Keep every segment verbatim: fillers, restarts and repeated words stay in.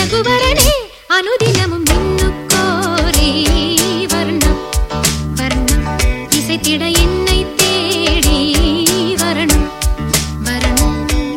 ரகுவரனே அனுதினமும் நின்னுக்கோரே வர்ணம் வர்ணம் இசைத்திட என்னை தேடி வரணும் வரணும்.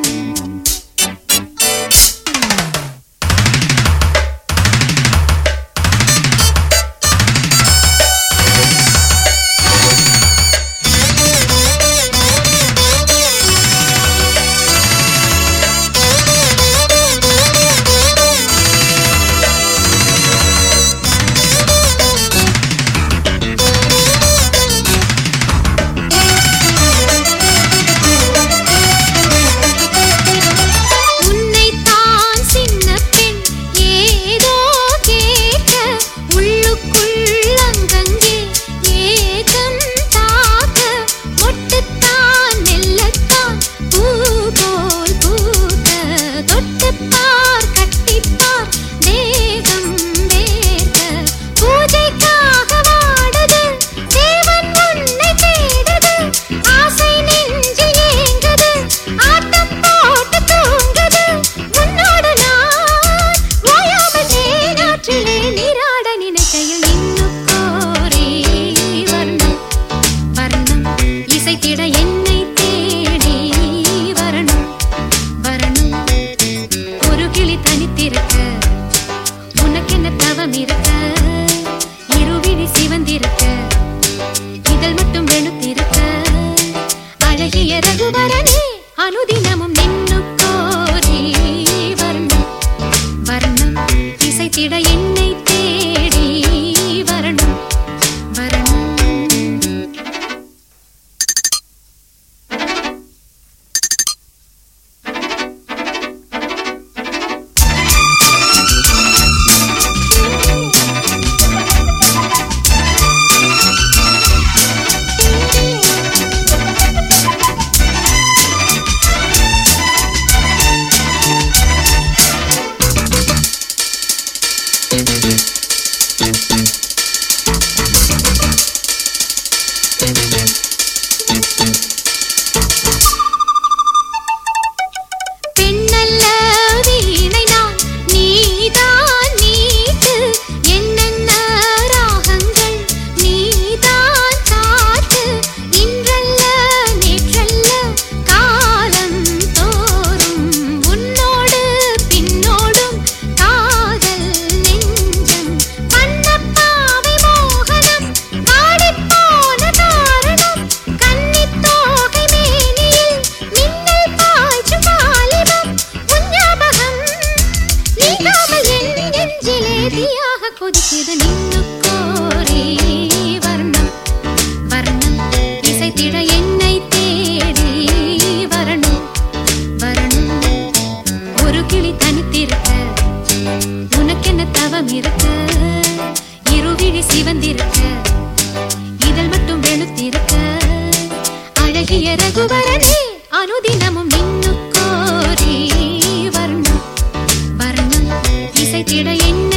ரகுவரனே அனுதினமும் நின்னுக்கோரே வர்ணம் வர்ணம் இசைத்திட என்னை தேடி வரணும் வரணும். பெண்ணல்ல வீணை நான் நீதான் நீட்டு என்னென்ன ராகங்கள் நீதான் காட்டு இன்றல்ல நேற்றல்ல காலம் தோறும் உன்னோடு பின்னோடும் காதல் நெஞ்சம் பண்ணப்பாவை மோகனம் பாடிப்போன காரணம் கன்னித்தோகை மேனியில் மின்னல் பாய்ச்சும் வாலிபம் உஞ்ஞாபகம் நீங்காமல் என் நெஞ்சிலே தீயாக கொதிக்குது நின்னுக்கோரே வர்ணம் வர்ணம் இசைத்திட என்னை தேடி வரணும் வரணும். ஒரு கிளி தனித்திருக்க உனக்கென்ன தவம் இருக்க இருவிழி சிவந்திருக்க இதழ் மட்டும் வெளுத்திருக்க அழகிய ரகுவரனே அனுதினமும் நின்னுக்கோரே வர்ணம் வர்ணம் இசைத்திட என்னை